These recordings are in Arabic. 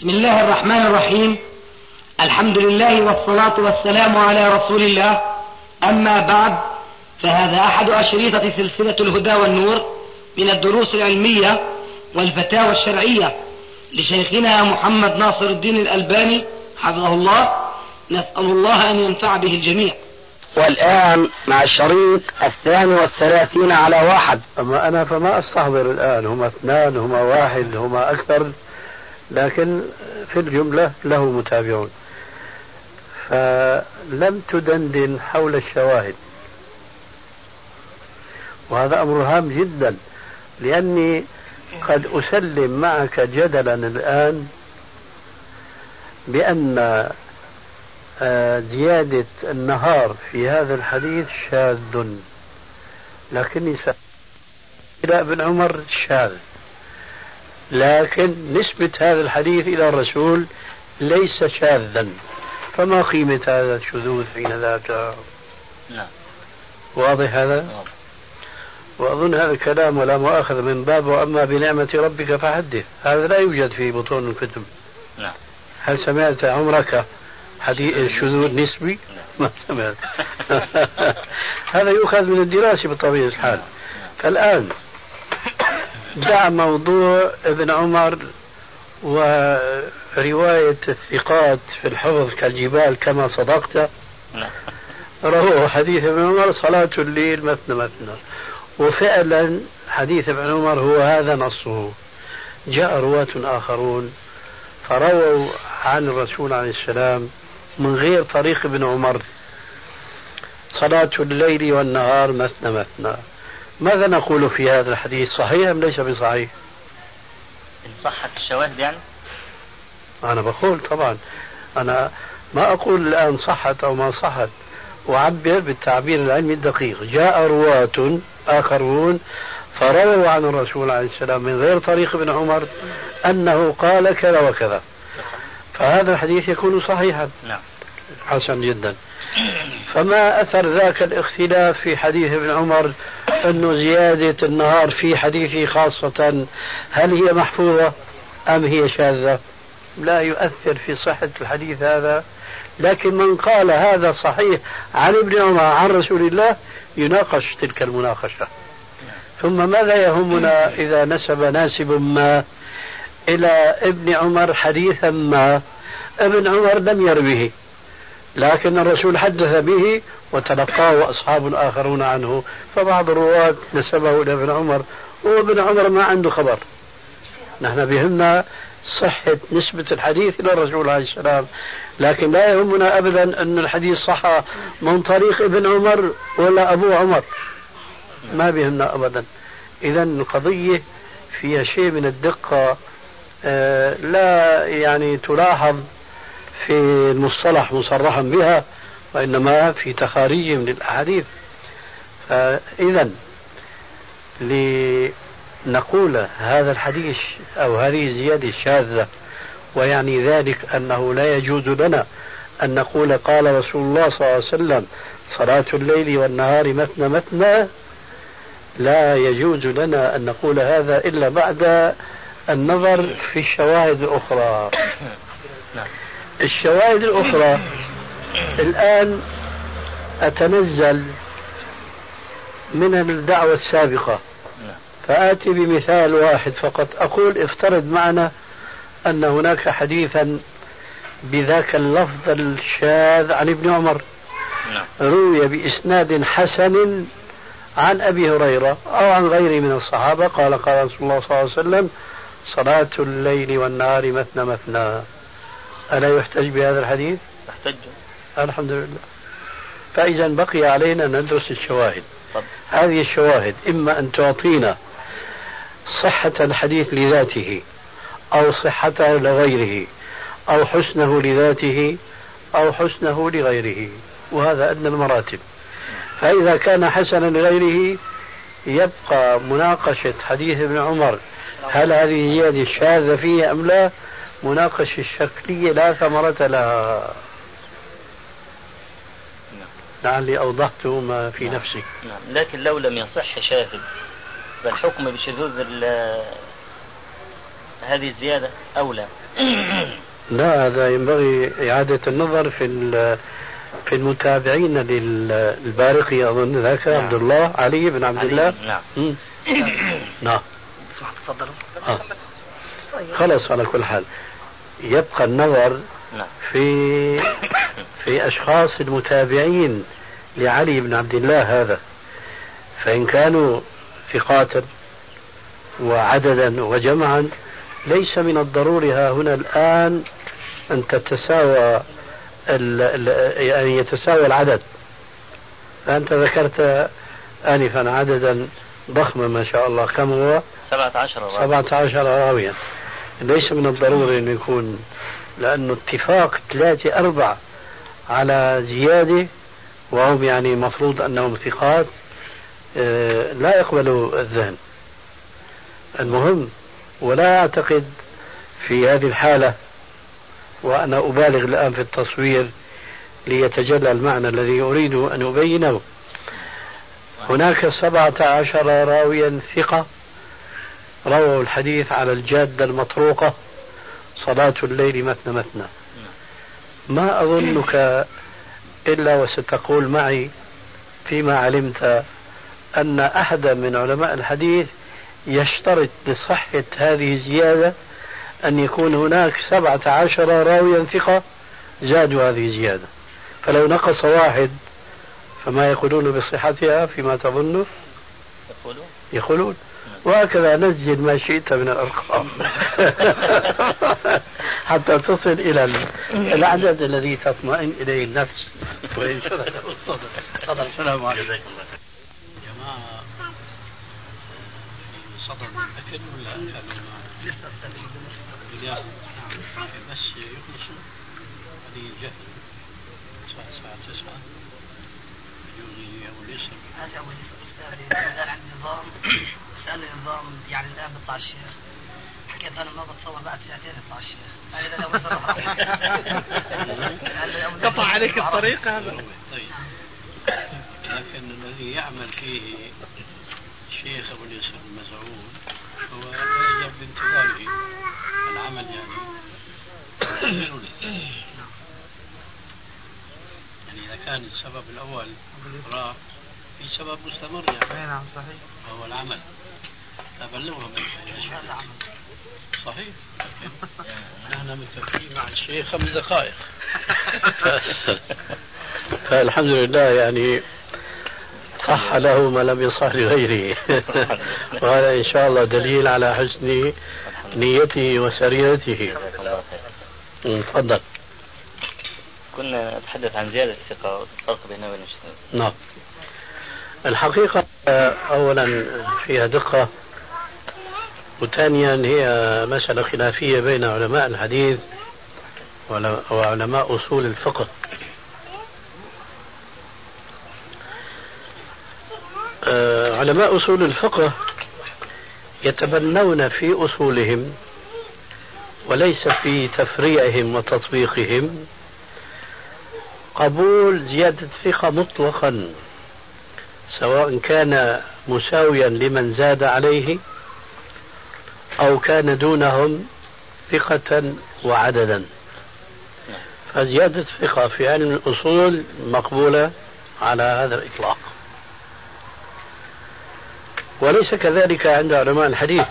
بسم الله الرحمن الرحيم. الحمد لله والصلاة والسلام على رسول الله. أما بعد، فهذا أحد أشريطة سلسلة الهدى والنور من الدروس العلمية والفتاوى الشرعية لشيخنا محمد ناصر الدين الألباني حفظه الله. نسأل الله أن ينفع به الجميع. والآن مع الشريط 32 على 1. أما أنا فما أستحضر الآن، هما 2 هما 1 هما أكثر، لكن في الجملة له متابعون. فلم تدندن حول الشواهد، وهذا أمر هام جدا، لأني قد أسلم معك جدلا الآن بأن زيادة النهار في هذا الحديث شاذ، لكني إلى ابن عمر شاذ، لكن نسبة هذا الحديث إلى الرسول ليس شاذا، فما قيمة هذا الشذوذ حين ذاك؟ نعم. واضح هذا؟ وأظن هذا الكلام ولا مؤاخذ من باب وأما بنعمة ربك فحدث، هذا لا يوجد في بطون الكتب. نعم. هل سمعت عمرك حديث الشذوذ نسبي؟ ما سمعت. هذا يؤخذ من الدراسة بطبيعة الحال. فالآن دع موضوع ابن عمر ورواية الثقات في الحفظ كالجبال كما صدقت. رواه حديث ابن عمر صلاة الليل مثنى مثنى، وفعلا حديث ابن عمر هو هذا نصه. جاء رواة آخرون فرووا عن الرسول عليه السلام من غير طريق ابن عمر صلاة الليل والنهار مثنى مثنى. ماذا نقول في هذا الحديث؟ صحيح أم ليس بصحيح؟ إن صحت الشواهد يعني؟ أنا بقول طبعا، أنا ما أقول الآن صحت أو ما صحت، أعبر بالتعبير العلمي الدقيق. جاء رواة آخرون فرووا عن الرسول عليه السلام من غير طريق ابن عمر أنه قال كذا وكذا، فهذا الحديث يكون صحيحا. نعم. حسن جدا. فما أثر ذاك الاختلاف في حديث ابن عمر أنه زيادة النهار في حديثه خاصة هل هي محفوظة أم هي شاذة؟ لا يؤثر في صحة الحديث هذا، لكن من قال هذا صحيح عن ابن عمر عن رسول الله يناقش تلك المناقشة. ثم ماذا يهمنا إذا نسب ناسب ما إلى ابن عمر حديثا ما ابن عمر لم يروه، لكن الرسول حدث به وتلقاه أصحاب آخرون عنه، فبعض الرواة نسبه إلى ابن عمر وابن عمر ما عنده خبر. نحن بهمنا صحة نسبة الحديث إلى الرسول عليه السلام، لكن لا يهمنا أبدا أن الحديث صح من طريق ابن عمر ولا أبو عمر، ما بهمنا أبدا. إذن القضية فيها شيء من الدقة لا يعني تلاحظ في المصطلح مصرحا بها، وإنما في تخاريج من الأحاديث. إذن لنقول هذا الحديث أو هذه الزيادة شاذة، ويعني ذلك أنه لا يجوز لنا أن نقول قال رسول الله صلى الله عليه وسلم صلاة الليل والنهار مثنى مثنى، لا يجوز لنا أن نقول هذا إلا بعد النظر في الشواهد الأخرى. الشواهد الأخرى الآن أتنزل من الدعوة السابقة، فآتي بمثال واحد فقط. أقول افترض معنا أن هناك حديثا بذاك اللفظ الشاذ عن ابن عمر روي بإسناد حسن عن أبي هريرة أو عن غيره من الصحابة قال قال رسول الله صلى الله عليه وسلم صلاة الليل والنهار مثنى مثنى. ألا يحتج بهذا الحديث؟ يحتج. الحمد لله. فإذا بقي علينا أن ندرس الشواهد. هذه الشواهد إما أن تعطينا صحة الحديث لذاته أو صحته لغيره أو حسنه لذاته أو حسنه لغيره، وهذا أدنى المراتب. فإذا كان حسنا لغيره يبقى مناقشة حديث ابن عمر هل هذه زيادة شاذة فيه أم لا، مناقشة الشكلية لا ثمرة لها. لعلي أوضحت ما في نفسي. لكن لو لم يصح شاهد فالحكم بشذوذ هذه الزيادة أولى. لا، هذا ينبغي إعادة النظر في المتابعين للبارقي، أظن ذاك نعم. عبد الله علي بن عبد الله. نعم. نعم. تفضل. خلص، على كل حال يبقى النظر نعم. في أشخاص المتابعين لعلي بن عبد الله هذا، فإن كانوا ثقات وعددا وجمعا ليس من الضروري ها هنا الآن أن تتساوى يعني يتساوى العدد. فأنت ذكرت آنفا عددا ضخما ما شاء الله، كم هو؟ 17 راويا. ليس من الضروري أن يكون، لأنه اتفاق 3-4 على زيادة وهم يعني مفروض أنهم ثقات لا يقبلوا الذهن. المهم، ولا أعتقد في هذه الحالة، وأنا أبالغ الآن في التصوير ليتجلى المعنى الذي أريد أن أبينه، هناك 17 راويا ثقة رووا الحديث على الجادة المطروقة، صلاة الليل مثنى مثنى. ما أظنك إلا وستقول معي فيما علمت أن أحدا من علماء الحديث يشترط لصحة هذه الزيادة أن يكون هناك 17 راويا ثقة زادوا هذه الزيادة، فلو نقص واحد فما يقولون بصحتها فيما تظن؟ يقولون. وهكذا نزل ما شئت من الأرقام حتى تصل إلى العدد الذي تطمئن إليه النفس وينشرح الصدر. تفضل. السلام عليكم. جماعة صدر الأكل ولا لسه بس يخلصوا هذه الجهل الساعة 9 يومي أو ليس هذا أول سؤال عن النظام. سأل النظام يعني الآن بيطلع الشيخ، حكيت أنا ما بتصور بعد ساعتين يطلع الشيخ. قطع عليك الطريق هذا. طيب، لكن الذي يعمل فيه الشيخ أبو اليسر المزعوم هو يعجب بانتظاره العمل يعني إذا كان السبب الأول راح في سبب مستمر يعني. نعم صحيح. وهو العمل. أبلغهم صحيح. نحن متفقين مع الشيخ 5 دقائق. فالحمد لله يعني صح له ما لم يصح لغيره. وهذا إن شاء الله دليل على حسن نيته وسريرته. تفضل. كنا نتحدث عن زيادة الثقة والفرق بينها وبين الشذوذ. نعم. الحقيقة أولا فيها دقة، وثانيا هي مسألة خلافية بين علماء الحديث وعلماء أصول الفقه. علماء أصول الفقه يتبنون في أصولهم وليس في تفريعهم وتطبيقهم قبول زيادة الثقة مطلقا، سواء كان مساويا لمن زاد عليه أو كان دونهم ثقة وعددا. فزيادة الثقة في علم الأصول مقبولة على هذا الإطلاق، وليس كذلك عند علماء الحديث.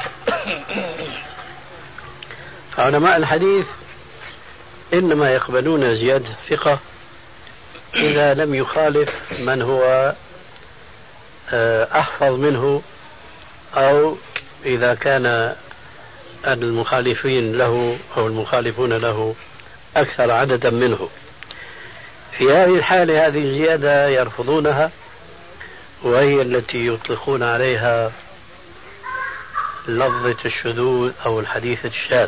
فعلماء الحديث إنما يقبلون زيادة الثقة إذا لم يخالف من هو أحفظ منه، أو إذا كان المخالفين له أو المخالفون له أكثر عددا منه. في هذه الحالة هذه الزيادة يرفضونها، وهي التي يطلقون عليها لفظة الشذوذ أو الحديث الشاذ.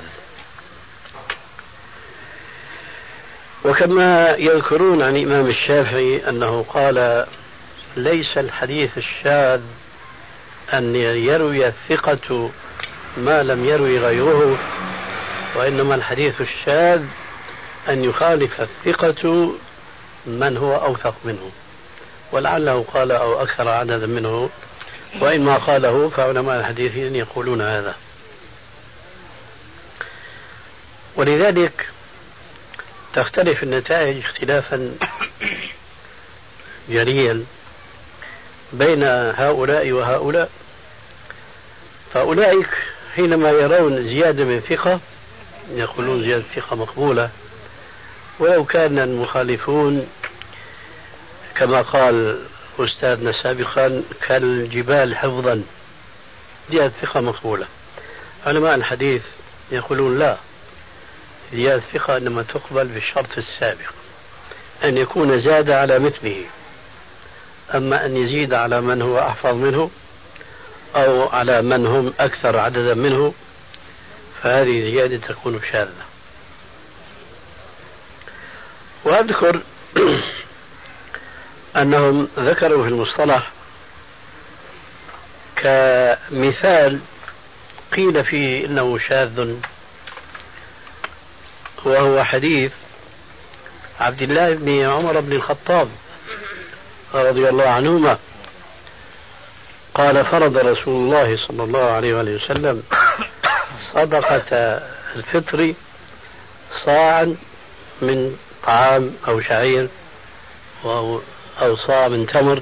وكما يذكرون عن الإمام الشافعي أنه قال: ليس الحديث الشاذ أن يروي الثقة ما لم يروي غيره، وإنما الحديث الشاذ أن يخالف الثقة من هو أوثق منه، ولعله قال أو أكثر عددا منه، وإن ما قاله فعلماء الحديث يقولون هذا. ولذلك تختلف النتائج اختلافا جليا بين هؤلاء وهؤلاء. فأولئك حينما يرون زيادة من ثقة يقولون زيادة ثقة مقبولة، ولو كان المخالفون كما قال أستاذنا سابقا كالجبال حفظا، زيادة ثقة مقبولة. علماء الحديث يقولون لا، زيادة ثقة إنما تقبل بالشرط السابق، أن يكون زاد على مثله. أما أن يزيد على من هو أحفظ منه أو على من هم أكثر عددا منه فهذه زيادة تكون شاذة. وأذكر أنهم ذكروا في المصطلح كمثال قيل فيه إنه شاذ، وهو حديث عبد الله بن عمر بن الخطاب رضي الله عنهما قال: فرض رسول الله صلى الله عليه وآله وسلم صدقة الفطر صاعا من طعام أو شعير أو صاع من تمر،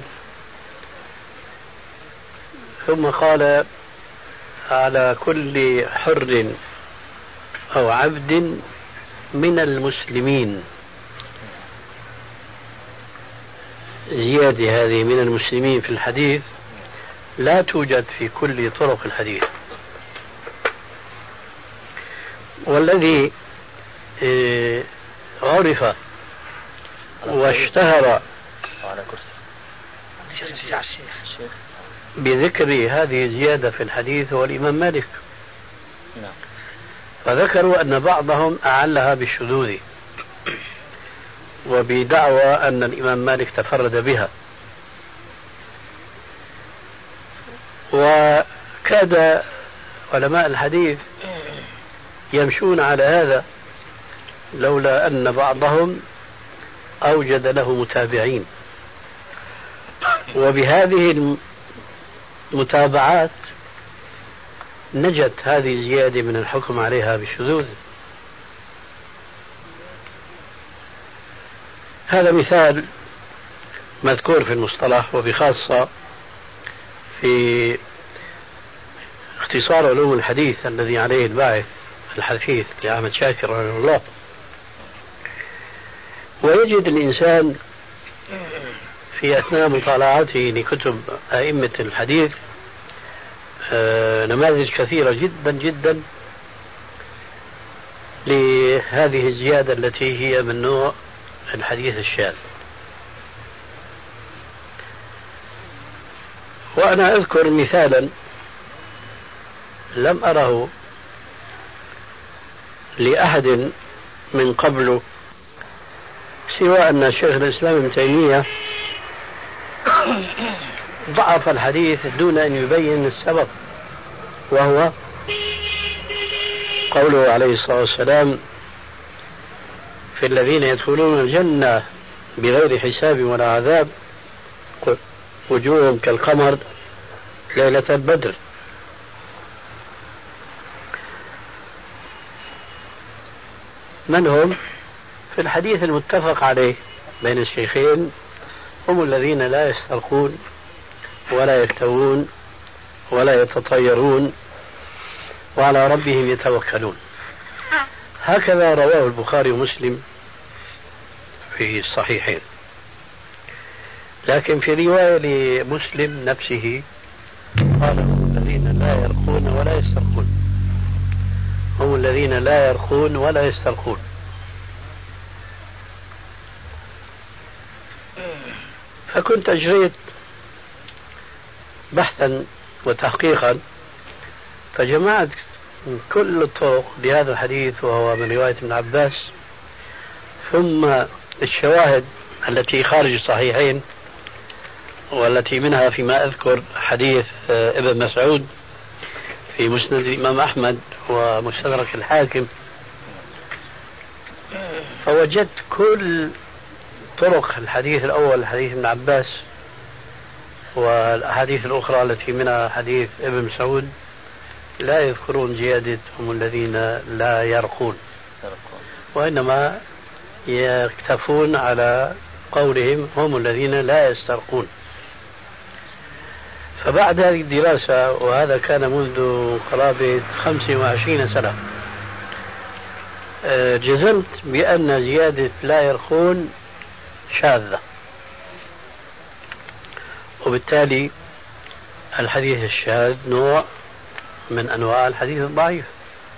ثم قال: على كل حر أو عبد من المسلمين. زيادة هذه من المسلمين في الحديث لا توجد في كل طرق الحديث. والذي عرف واشتهر بذكر هذه الزيادة في الحديث هو الإمام مالك، فذكروا أن بعضهم أعلها بالشذوذ وبدعوى أن الإمام مالك تفرد بها، وكاد علماء الحديث يمشون على هذا لولا أن بعضهم أوجد له متابعين، وبهذه المتابعات نجت هذه الزيادة من الحكم عليها بالشذوذ. هذا مثال مذكور في المصطلح، وبخاصة في اختصار علوم الحديث الذي عليه الباعث الحثيث لأحمد شاكر رحمه الله. ويجد الإنسان في أثناء مطالعته لكتب أئمة الحديث نماذج كثيرة جدا جدا لهذه الزيادة التي هي من نوع الحديث الشاذ. وأنا أذكر مثالا لم أره لأحد من قبله سوى أن شيخ الإسلام ابن تيمية ضعف الحديث دون أن يبين السبب، وهو قوله عليه الصلاة والسلام: في الذين يدخلون الجنة بغير حساب ولا عذاب وجوههم كالقمر ليلة البدر. من هم؟ في الحديث المتفق عليه بين الشيخين هم الذين لا يسترقون ولا يكتوون ولا يتطيرون وعلى ربهم يتوكلون. هكذا رواه البخاري ومسلم في الصحيحين. لكن في رواية لمسلم نفسه قال: هم الذين لا يرقون ولا يسترقون، هم الذين لا يرقون ولا يسترقون. فكنت أجريت بحثا وتحقيقا فجمعت كل الطرق لهذا الحديث وهو من رواية ابن عباس، ثم الشواهد التي خارج الصحيحين والتي منها فيما أذكر حديث ابن مسعود في مسند الإمام أحمد ومستدرك الحاكم، فوجدت كل طرق الحديث الأول حديث ابن عباس والأحاديث الأخرى التي منها حديث ابن مسعود لا يذكرون زيادة هم الذين لا يرقون. يسترقون، وإنما يكتفون على قولهم هم الذين لا يسترقون. فبعد هذه الدراسة، وهذا كان منذ قرابة 25 سنة، جزمت بأن زيادة لا يرقون شاذة، وبالتالي الحديث الشاذ نوع من أنواع الحديث الضعيف.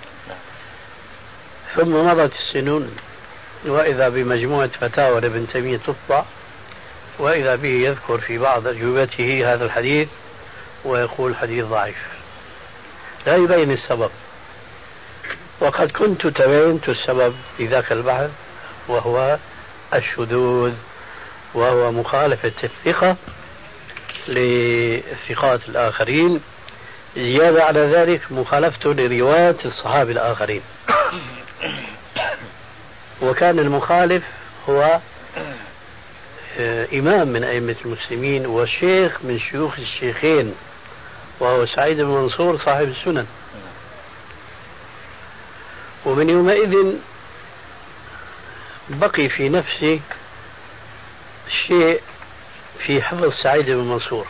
ثم مضت السنون، وإذا بمجموعة فتاوى لابن تيمية تطبع، وإذا به يذكر في بعض أجوبته هذا الحديث ويقول حديث ضعيف، لا يبين السبب. وقد كنت تبينت السبب في ذاك البحث، وهو الشذوذ، وهو مخالفة الثقة للثقات الآخرين، زيادة على ذلك مخالفته لرواية الصحابة الآخرين. وكان المخالف هو إمام من أئمة المسلمين وشيخ من شيوخ الشيخين، وهو سعيد بن منصور صاحب السنن. ومن يومئذ بقي في نفسي شيء في حفظ سعيد بن منصور،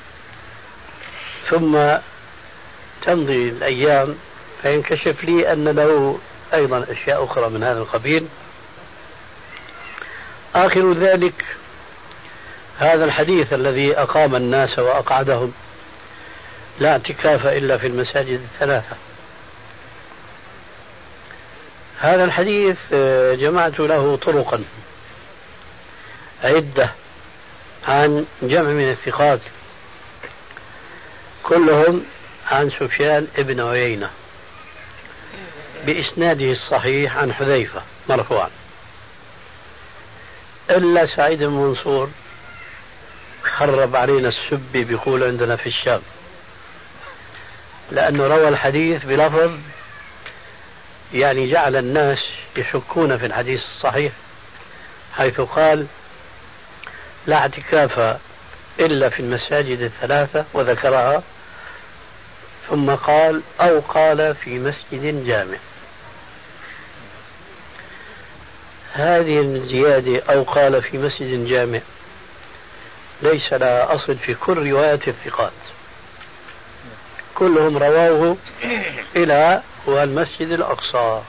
ثم تمضي الأيام فينكشف لي أن له أيضا أشياء أخرى من هذا القبيل. آخر ذلك هذا الحديث الذي أقام الناس وأقعدهم: لا اعتكاف إلا في المساجد الثلاثة. هذا الحديث جمعت له طرقا عدة عن جمع من الثقات، كلهم عن سفيان بن عيينة بإسناده الصحيح عن حذيفة مرفوعا، إلا سعيد بن منصور خرب علينا السب بيقول عندنا في الشام، لأنه روى الحديث بلفظ يعني جعل الناس يشكون في الحديث الصحيح، حيث قال: لا اعتكاف إلا في المساجد الثلاثة، وذكرها، ثم قال: أو قال في مسجد جامع. هذه الزيادة أو قال في مسجد جامع ليس لها أصل في كل روايات الثقات، كلهم رواه إلى والمسجد الأقصى.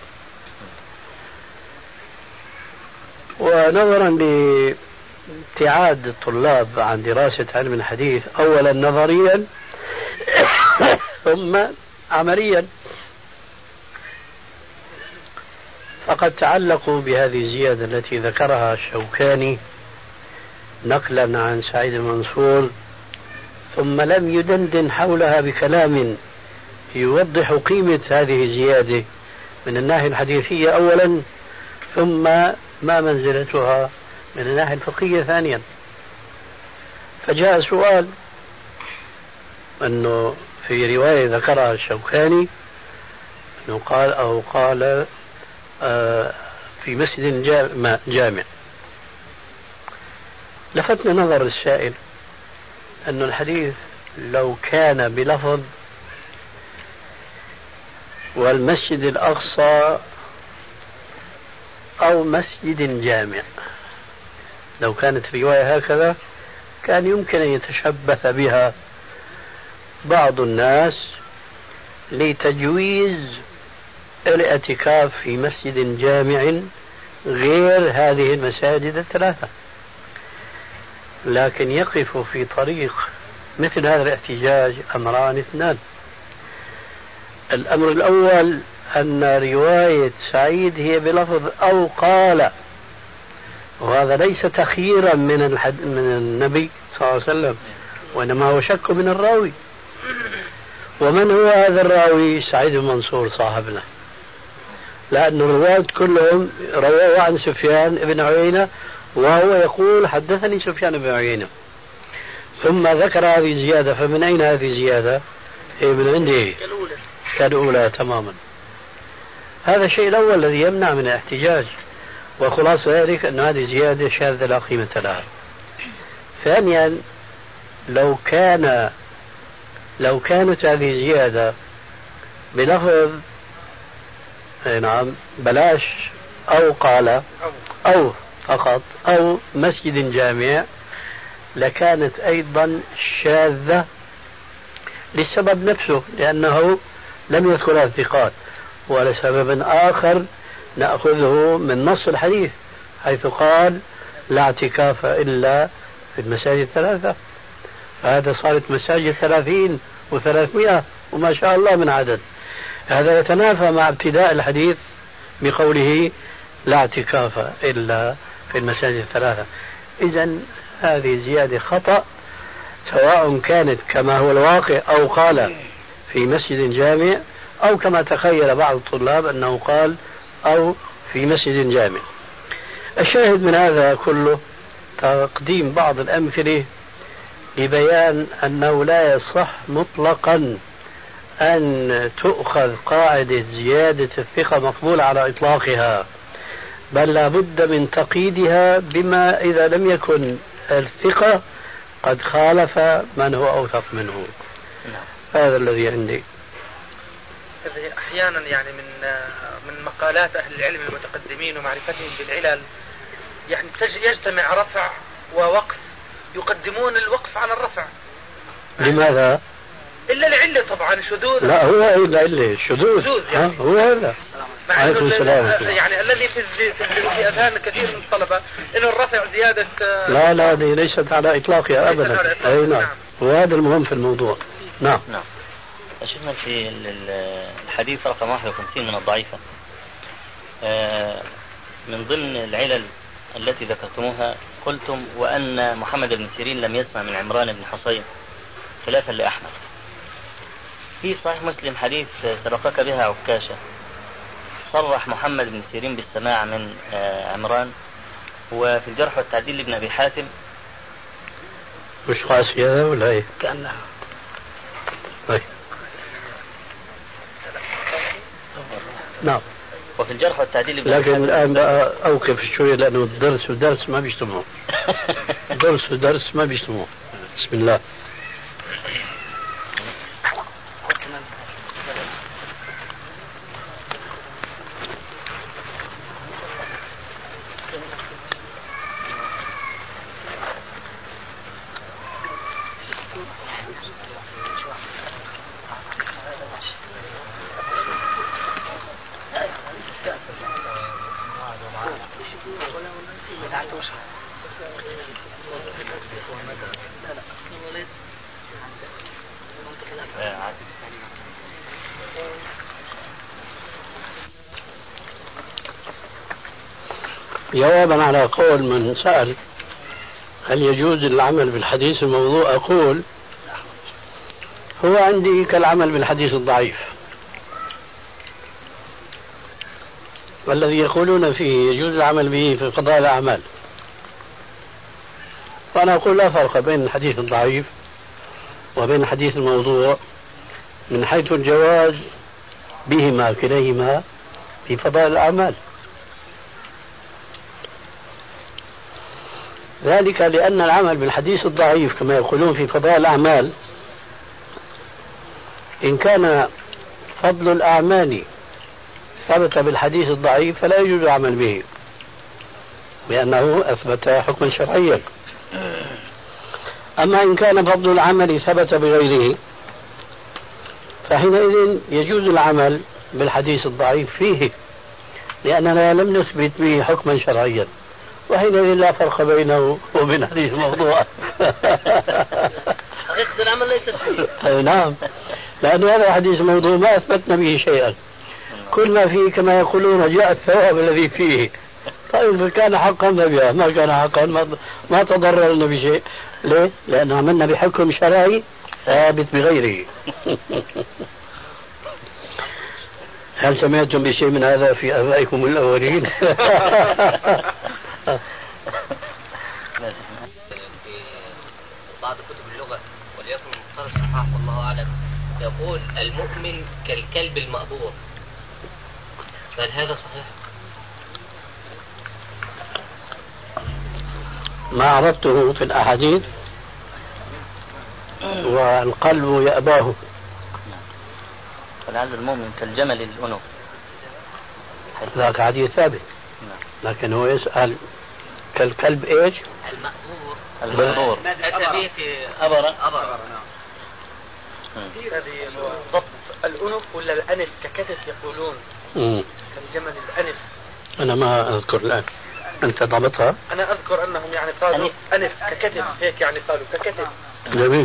ونظرا لابتعاد الطلاب عن دراسة علم الحديث أولا نظريا ثم عمليا، فقد تعلقوا بهذه الزيادة التي ذكرها الشوكاني نقلا عن سعيد المنصور، ثم لم يدندن حولها بكلام يوضح قيمة هذه الزيادة من الناحية الحديثية أولا، ثم ما منزلتها من الناحية الفقهية ثانيا. فجاء سؤال أنه في رواية ذكرها الشوكاني أنه قال أو قال في مسجد جامع. لفتنا نظر السائل أن الحديث لو كان بلفظ والمسجد الأقصى أو مسجد جامع، لو كانت رواية هكذا كان يمكن أن يتشبث بها بعض الناس لتجويز الاعتكاف في مسجد جامع غير هذه المساجد الثلاثة. لكن يقف في طريق مثل هذا الاحتجاج أمران اثنان: الأمر الأول أن رواية سعيد هي بلفظ أو قال، وهذا ليس تخييرا من النبي صلى الله عليه وسلم، وإنما هو شك من الراوي. ومن هو هذا الراوي؟ سعيد بن منصور صاحبنا، لأن الرواة كلهم رواه عن سفيان بن عيينة، وهو يقول حدثني سفيان بن عيينة، ثم ذكر هذه الزيادة. فمن أين هذه الزيادة؟ هي من عنده كالأولى تماما. هذا الشيء الأول الذي يمنع من الاحتجاج، وخلاصة ذلك أن هذه زيادة شاذة لا قيمة لها. ثانيا، لو كانت هذه زيادة بلفظ نعم بلاش أو قال أو فقط أو مسجد جامع لكانت أيضا شاذة للسبب نفسه، لأنه لم يذكرها الثقات، ولسبب آخر نأخذه من نص الحديث حيث قال لا اعتكاف إلا في المساجد 3، فهذا صارت مساجد 30 و300 وما شاء الله من عدد. هذا يتنافى مع ابتداء الحديث بقوله لا اعتكاف إلا في المساجد 3. إذن هذه زيادة خطأ، سواء كانت كما هو الواقع أو قال في مسجد جامع، أو كما تخيل بعض الطلاب أنه قال أو في مسجد جامع. الشاهد من هذا كله تقديم بعض الأمثلة لبيان أنه لا يصح مطلقا أن تؤخذ قاعدة زيادة الثقة مقبولة على إطلاقها، بل لا بد من تقييدها بما إذا لم يكن الثقة قد خالف من هو أوثق منه. هذا الذي عندي. أحيانا يعني من مقالات أهل العلم المتقدمين ومعرفتهم بالعلل يعني يجتمع رفع ووقف، يقدمون الوقف على الرفع. لماذا؟ إلا العلة طبعا الشذوذ. لا هو إلا الشذوذ يعني. هو هذا يعني الذي في أذهان كثير من الطلبة إنه الرفع زيادة. لا هذه ليست على إطلاقها أبدا. أي نعم. وهذا المهم في الموضوع. نعم. شفنا في الحديث رقم 51 من الضعيفة من ضمن العلل التي ذكرتموها قلتم وأن محمد بن سيرين لم يسمع من عمران بن حصين خلافا لأحمد. في صحيح مسلم حديث سبقك بها عكاشة صرح محمد بن سيرين بالسماع من عمران، وفي الجرح والتعديل لابن أبي حاتم مش قاسي هذا ولا ايه؟ كأنها طيب. نعم. وفي الجرح والتعديل لكن الآن بقى أوقف شوية لأنه الدرس ودرس ما بيجتمعوا. درس ودرس ما بيجتمعوا. بسم الله. جوابا على قول من سأل هل يجوز العمل بالحديث الموضوع، أقول هو عندي كالعمل بالحديث الضعيف، والذي يقولون فيه يجوز العمل به في قضاء الأعمال، وأنا أقول لا فرق بين الحديث الضعيف وبين الحديث الموضوع من حيث الجواز بهما كليهما في فضائل الأعمال. ذلك لأن العمل بالحديث الضعيف كما يقولون في فضائل الأعمال إن كان فضل الأعمال ثبت بالحديث الضعيف فلا يجوز العمل به لأنه أثبت حكما شرعيا. أما إن كان فضل العمل ثبت بغيره فحينئذ يجوز العمل بالحديث الضعيف فيه لأننا لم نثبت به حكما شرعيا، وحينئذ لا فرق بينه وبين حديث الموضوع. حقيقة العمل ليست فيه. نعم، لأن هذا حديث الموضوع ما أثبتنا به شيئا، كنا فيه كما يقولون جاء الثواب الذي فيه. طيب كان حقا فبها، ما كان حقا ما تضررنا بشيء. ليه؟ لأن عملنا بحكم شرعي ثابت بغيره. هل سمعتم بشيء من هذا في آبائكم الأولين؟ بعض كتب اللغة وليكن مختار الصحاح والله أعلم يقول المؤمن كالكلب المأبور، فهل هذا صحيح؟ ما عرفته في الأحاديث والقلب يأباه. فلعل المؤمن كالجمل الأنف. ذاك حديث ثابت. لكن هو يسأل كالكلب ايش؟ المأبور أتى به في أبرة. هذه ضبط الأنف ولا الأنف ككتف يقولون كالجمل الأنف. أنا ما أذكر الآن. أنت ضبطها؟ أنا أذكر أنهم يعني قالوا أنف ككتف هيك يعني قالوا ككتف. جميل.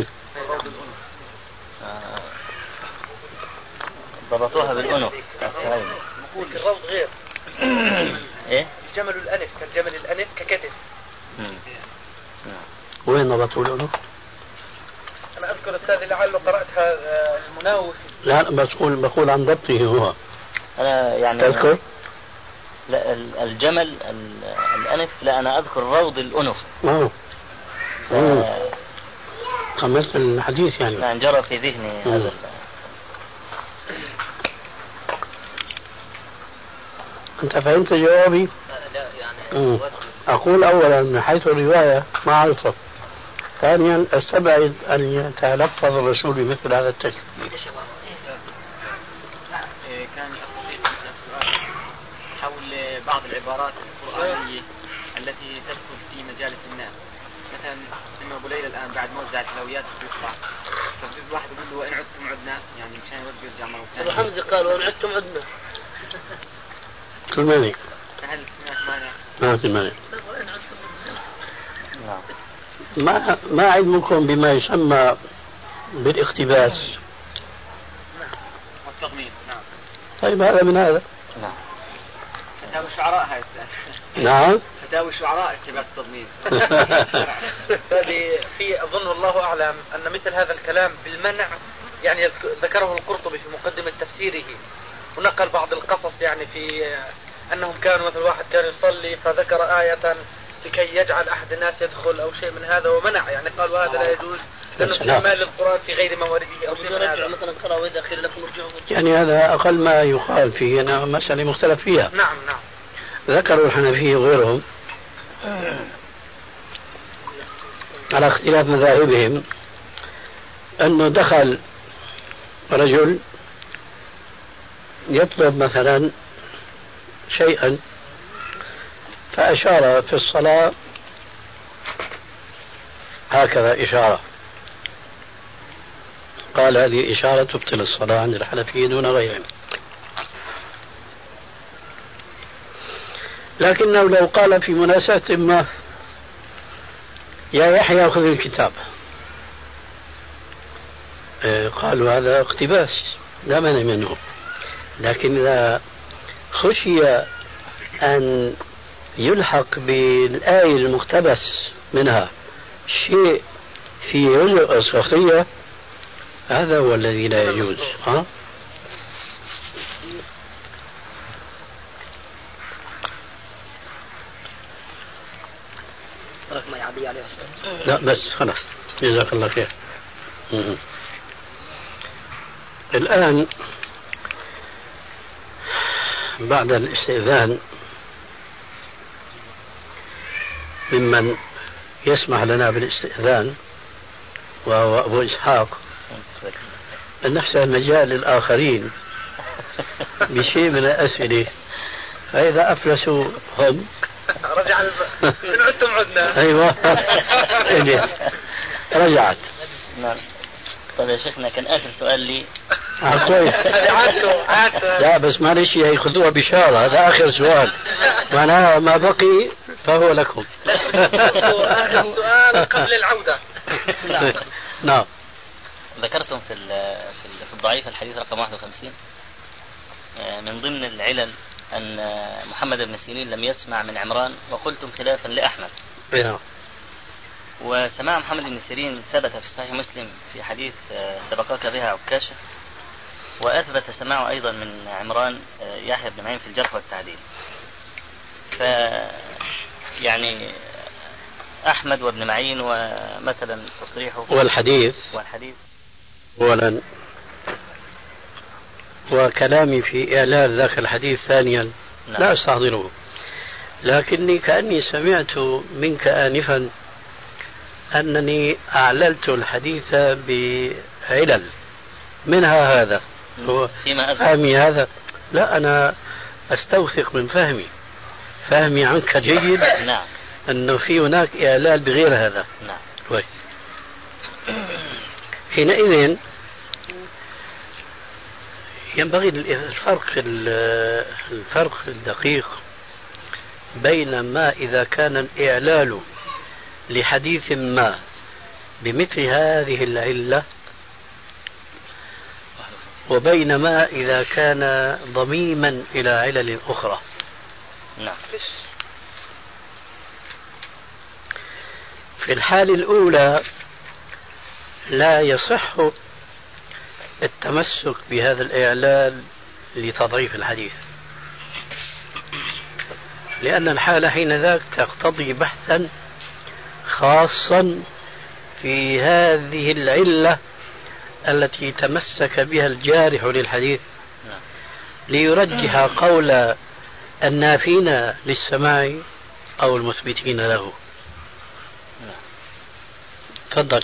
ضبطوها بالأنف. نقول الروض غير. إيه؟ جمل الأنف كالجمل الأنف ككتف. وين ضبطوا الأنف؟ أنا أذكر أستاذ لعله قرأتها المناوي. لا بقول عن ضبطه هو. أنا يعني تذكر؟ لا الجمل الأنف، لا أنا أذكر روض الأنف. خمست الحديث يعني. لا جرى في ذهني هذا. أنت فهمت جوابي؟ لا يعني أقول أولا من حيث الرواية ما أعرفه. ثانيا أستبعد أن يتلفظ الرسول بمثل هذا التكليف. كان السؤال حول بعض العبارات القرآنية التي تدخل في مجالس الناس، مثلا إنه أبو ليلى الآن بعد موزع الحلويات يطلع، فبدي واحد يقول له وإن عدتم عدنا، يعني مشان يرجع مرة ثانية. أبو حمزة قال وإن عدتم عدنا. كل ماني. هل سمعت مانع؟ ما علمكم بما يسمى بالاقتباس؟ والتضمين. نعم. طيب هذا من هذا. نعم. فتاوى الشعراء هاي. نعم. فتاوى الشعراء اقتباس التضمين. هذه في أظن الله أعلم أن مثل هذا الكلام بالمنع يعني ذكره القرطبي في مقدمة تفسيره، ونقل بعض القصص يعني في أنهم كانوا مثل واحد كان يصلي فذكر آية لكي يجعل أحد الناس يدخل أو شيء من هذا ومنع، يعني قال وهذا لا يجوز لأنه استعمال للقرآن في غير موارده أو شيء من هذا. مثلا قرأ وإذا خير لكم ارجعوا. يعني هذا أقل ما يقال فيه، أنا مسألة مختلف فيها. نعم. ذكروا الحنفية وغيرهم على اختلاف مذاهبهم أنه دخل رجل يطلب مثلا شيئا فأشار في الصلاة هكذا إشارة، قال هذه إشارة تبطل الصلاة عند الحنفية دون غيرهم. لكنه لو قال في مناسبة ما يا يحيى خذ الكتاب، قالوا هذا اقتباس لا مانع منه. لكن إذا خشي أن يلحق بالآية المقتبس منها شيء في رجوع الصخرية، هذا هو الذي لا يجوز. لا بس خلاص جزاك الله خير. الآن بعد الاستئذان ممن يسمح لنا بالاستئذان وهو أبو إسحاق، أن نفتح المجال للآخرين بشيء من الأسئلة، فإذا أفلسوا هم رجع إن عدتم عدنا. أيوة رجعت. نعم. طيب يا شيخنا كان آخر سؤال لي. كويس. عادته. لا بس معلش ياخذوها بشارة، هذا آخر سؤال، معناها ما بقي فهو لكم. آخر سؤال قبل العودة. نعم. ذكرتم في الضعيف الحديث رقم 51 من ضمن العلل أن محمد بن سيرين لم يسمع من عمران، وقلتم خلافا لأحمد. نعم. وسماع محمد بن سيرين ثبت في صحيح مسلم في حديث سبقك بها عكاشة، وأثبت سماعه أيضا من عمران يحيى بن معين في الجرح والتعديل. يعني أحمد وابن معين ومثلا تصريحه والحديث أولا، وكلامي في إعلان ذاك الحديث ثانيا. نعم. لا أستحضره، لكني كأني سمعت منك آنفا أنني أعللت الحديث بعلل منها هذا هو فيما أذكر. هذا لا، أنا أستوثق من فهمي عنك جيد. نعم. أنه في هناك إعلال بغير هذا. نعم. كويس. حينئذ ينبغي الفرق الدقيق بين ما إذا كان الإعلال لحديث ما بمثل هذه العلة وبين ما إذا كان ضميما إلى علل أخرى. نعم. في الحال الأولى لا يصح التمسك بهذا الإعلال لتضعيف الحديث، لأن الحالة حينذاك تقتضي بحثا خاصا في هذه العلة التي تمسك بها الجارح للحديث ليرجح قول النافين للسماع أو المثبتين له. تفضل.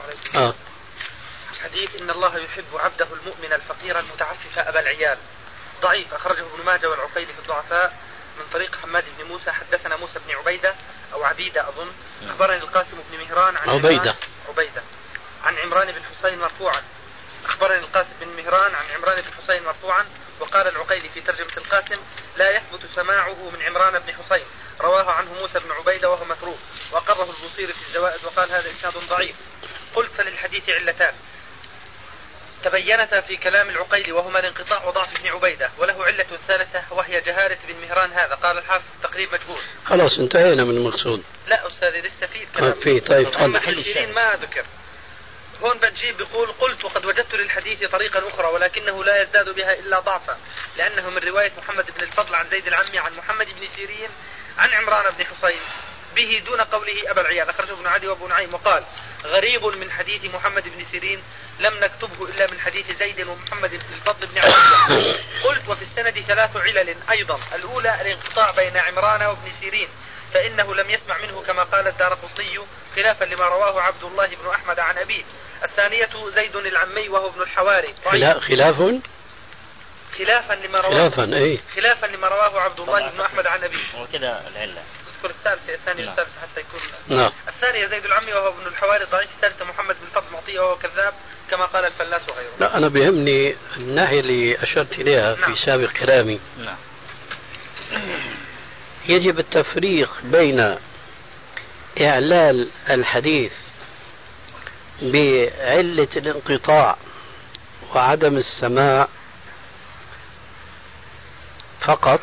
حديث إن الله يحب عبده المؤمن الفقير المتعفف أبا العيال ضعيف، أخرجه ابن ماجه والعقيلي في الضعفاء من طريق حماد بن موسى. حدثنا موسى بن عبيدة أو عبيدة أظن، أخبرني القاسم بن مهران عن عبيدة عن عمران بن حسين مرفوعا. أخبرني القاسم بن مهران عن عمران بن حسين مرفوعا. وقال العقيلي في ترجمة القاسم لا يثبت سماعه من عمران بن حسين، رواه عنه موسى بن عبيدة وهو متروك، وأقره البوصيري في الزوائد وقال هذا إسناد ضعيف. قلت فللحديث علتان تبينتا في كلام العقيلي وهما الانقطاع وضعف ابن عبيدة، وله علة ثالثة وهي جهالة بن مهران هذا. قال الحافظ التقريب مجهول. خلاص انتهينا من المقصود. لا أستاذي لسه في كلام. طيب ما ذكر هون بنجيب بيقول قلت وقد وجدت للحديث طريقا أخرى ولكنه لا يزداد بها إلا ضعفا، لأنه من رواية محمد بن الفضل عن زيد العمي عن محمد بن سيرين عن عمران بن حسين به دون قوله أبا العيال. أخرجه ابن عدي وابو نعيم. وقال غريب من حديث محمد بن سيرين لم نكتبه إلا من حديث زيد ومحمد بن الفضل بن عبد. قلت وفي السند 3 علل أيضا. الأولى الانقطاع بين عمران وابن سيرين فإنه لم يسمع منه كما قال الدارقطني خلافا لما رواه عبد الله بن أحمد عن أبيه. الثانية زيد العمي وهو ابن الحواري. خلافا لما رواه عبد الله بن أحمد عن أبيه. وكذا العلة. اذكر الثانية والثالثة حتى يكون. نعم. الثانية زيد العمي وهو ابن الحواري ضعيف. الثالثة محمد بن الفضل معطية وهو كذاب كما قال الفلاس وغيره. لا أنا بهمني الناحية اللي أشرت إليها في سابق كلامي. نعم. يجب التفريق بين إعلال الحديث بعلة الانقطاع وعدم السماع فقط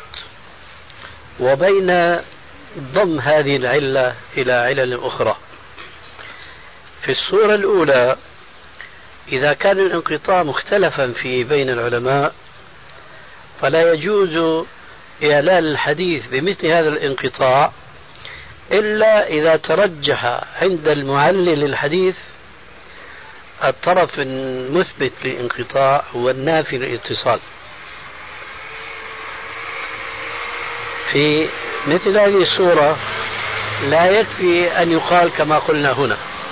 وبين ضم هذه العلة إلى علل أخرى. في الصورة الأولى إذا كان الانقطاع مختلفا فيه بين العلماء فلا يجوز إعلال الحديث بمثل هذا الانقطاع إلا إذا ترجح عند المعلل الحديث الطرف المثبت للانقطاع والنافي للاتصال. في مثل هذه الصورة لا يكفي أن يقال كما قلنا هنا،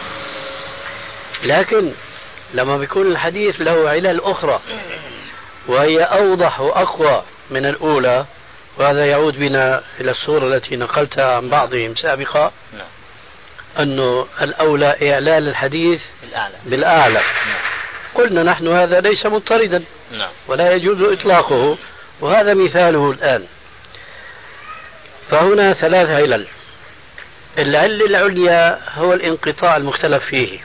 لكن لما بيكون الحديث له علل أخرى وهي أوضح وأقوى من الأولى، وهذا يعود بنا إلى الصورة التي نقلتها عن بعضهم سابقا أنه الأولى إعلال الحديث بالأعلى. قلنا نحن هذا ليس مضطردا ولا يجوز إطلاقه، وهذا مثاله الآن. فهنا 3 علل. العلة العليا هو الانقطاع المختلف فيه،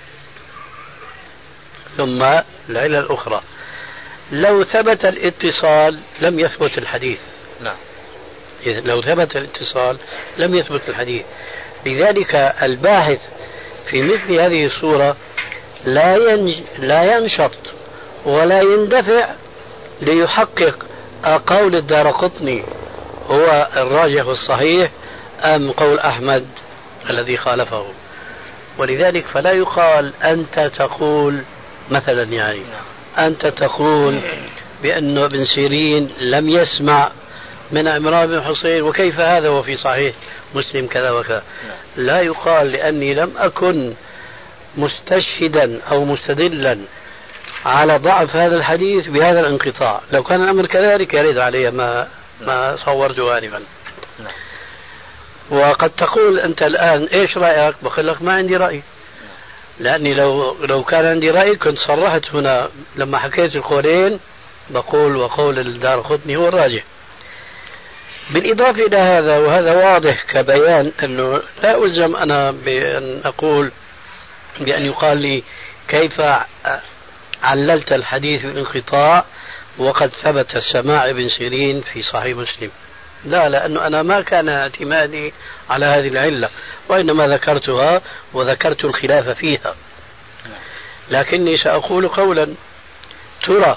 ثم العلة الأخرى لو ثبت الاتصال لم يثبت الحديث. لو ثبت الاتصال لم يثبت الحديث. لذلك الباحث في مثل هذه الصورة لا ينشط ولا يندفع ليحقق قول الدارقطني هو الراجح الصحيح أم قول أحمد الذي خالفه. ولذلك فلا يقال أنت تقول مثلا يعني أنت تقول بأن ابن سيرين لم يسمع من عمران بن حسين وكيف هذا وفي صحيح مسلم كذا وكذا. لا يقال لأني لم أكن مستشهدا أو مستدلا على ضعف هذا الحديث بهذا الانقطاع. لو كان الأمر كذلك يرد علي ما ما صورته آنفا. نعم. وقد تقول أنت الآن إيش رأيك؟ بقول لك ما عندي رأي، لأني لو كان عندي رأي كنت صرحت هنا لما حكيت القولين، بقول وقول الدارقطني هو الراجح. بالإضافة إلى هذا، وهذا واضح كبيان، أنه لا ألزم أنا بأن أقول بأن يقال لي كيف عللت الحديث بالانقطاع وقد ثبت السماع ابن سيرين في صحيح مسلم. لا، لأنه أنا ما كان اعتمادي على هذه العلة، وإنما ذكرتها وذكرت الخلاف فيها. لكني سأقول قولا: ترى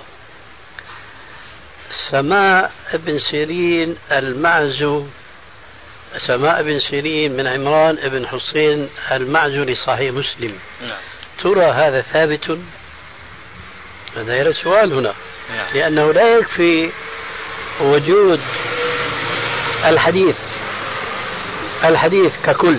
سماع ابن سيرين المعزو، سماع ابن سيرين من عمران ابن حسين المعزو لصحيح مسلم، ترى هذا ثابت؟ هذا يرد سؤال هنا، لأنه لا يكفي وجود الحديث ككل،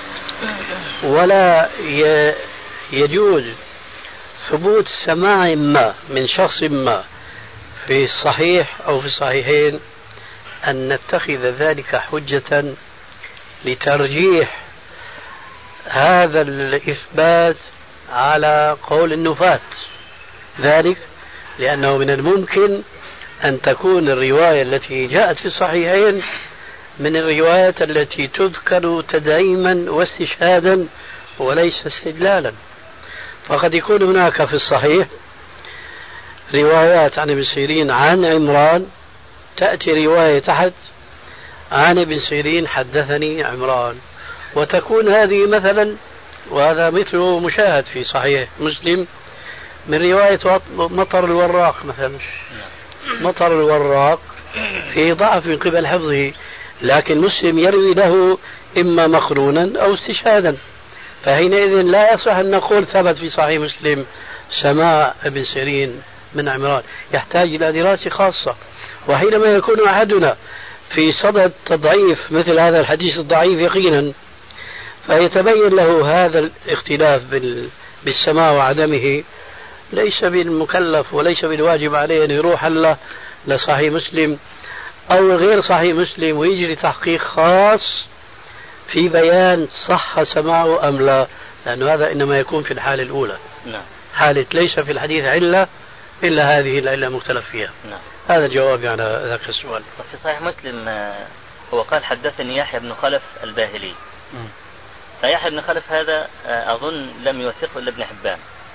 ولا يجوز ثبوت سماع ما من شخص ما في الصحيح أو في الصحيحين أن نتخذ ذلك حجة لترجيح هذا الإثبات على قول النفاة. ذلك لأنه من الممكن أن تكون الرواية التي جاءت في الصحيحين من الروايات التي تذكر تدعيما واستشهادا وليس استدلالا. فقد يكون هناك في الصحيح روايات عن ابن سيرين عن عمران، تأتي رواية تحت عن ابن سيرين حدثني عمران، وتكون هذه مثلا، وهذا مثله مشاهد في صحيح مسلم من رواية مطر الوراق مثلا. مطر الوراق في ضعف من قبل حفظه، لكن مسلم يروي له إما مقرونا أو استشهادا، فحينئذ لا يصح أن نقول ثبت في صحيح مسلم سماع ابن سيرين من عمران، يحتاج إلى دراسة خاصة. وحينما يكون أحدنا في صدد تضعيف مثل هذا الحديث الضعيف يقينا، فيتبين له هذا الاختلاف بالسماع وعدمه، ليس بالمكلف وليس بالواجب عليه أن يروح الله لصحيح مسلم أو غير صحيح مسلم ويجري تحقيق خاص في بيان صح سماعه أم لا، لأنه هذا إنما يكون في الحالة الأولى. حالة ليس في الحديث علة إلا هذه العلة مختلف فيها. هذا جوابي على ذاك السؤال. في صحيح مسلم هو قال حدثني يحيى بن خلف الباهلي، فيحيى بن خلف هذا أظن لم يوثقه إلا ابن حبان.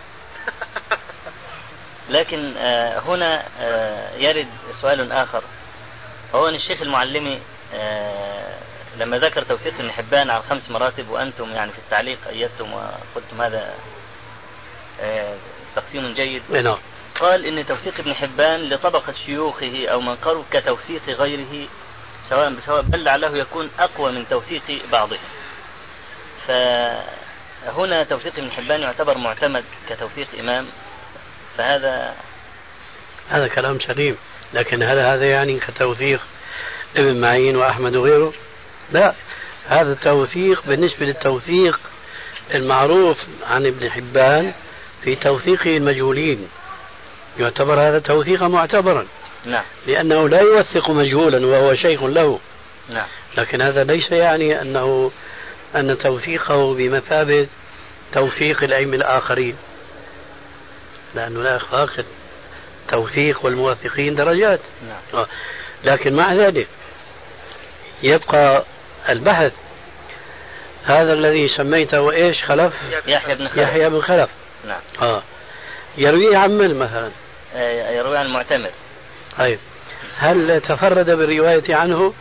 لكن هنا يرد سؤال آخر، هو أن الشيخ المعلمي لما ذكر توثيق ابن حبان على 5 مراتب، وأنتم يعني في التعليق أيدتم وقلتم هذا تقسيم جيد، قال إن توثيق ابن حبان لطبقة شيوخه أو من قرب كتوثيق غيره سواء بسواء، بل لعله يكون أقوى من توثيق بعضهم. فهنا توثيق ابن حبان يعتبر معتمد كتوثيق إمام، فهذا كلام سليم، لكن هذا يعني كتوثيق ابن معين وأحمد وغيره؟ لا، هذا التوثيق بالنسبة للتوثيق المعروف عن ابن حبان في توثيقه المجهولين يعتبر هذا توثيقا معتبرا. لأنه لا يوثق مجهولا وهو شيخ له. لكن هذا ليس يعني أن توثيقه بمثابة توثيق الأئمة الآخرين، لأنه لا يخفى توثيق والموثقين درجات. لكن مع ذلك يبقى البحث هذا الذي سميته إيش؟ خلف يحيى بن خلف. يرويه عن من مثلا؟ يروي عن المعتمر. طيب، هل تفرد بالرواية عنه؟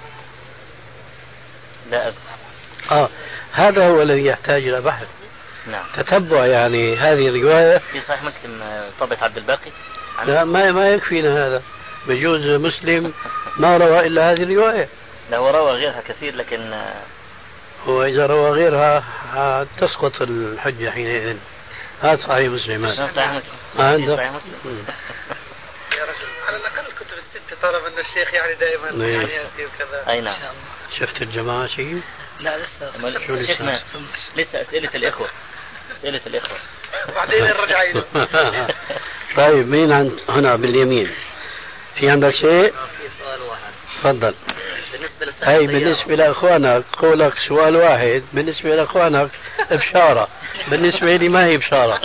لا هذا هو الذي يحتاج إلى بحث. تتبع يعني هذه الرواية في صحيح مسلم طبعة عبد الباقي. لا، ما يكفينا هذا، بجوز مسلم ما روى إلا هذه الرواية. لا، هو روى غيرها كثير، لكن هو إذا روى غيرها تسقط الحجة حينئذ. هذا صحيح مسلم. صحيح مسلم. يا رجل، على الأقل الكتب الستة طالما أن الشيخ يعني دائما يعني يأتي وكذا. أي نعم. شفت الجماعة شيء؟ لا لسه. شيخنا لسه أسئلة الإخوة. وبعدين نرجع إليه. طيب، مين هنا باليمين؟ في عندك شيء؟ في سؤال واحد. تفضل. بالنسبة هاي بالنسبة لإخوانك قولك سؤال واحد، بالنسبة لإخوانك بشارة، بالنسبة لي ما هي بشارة.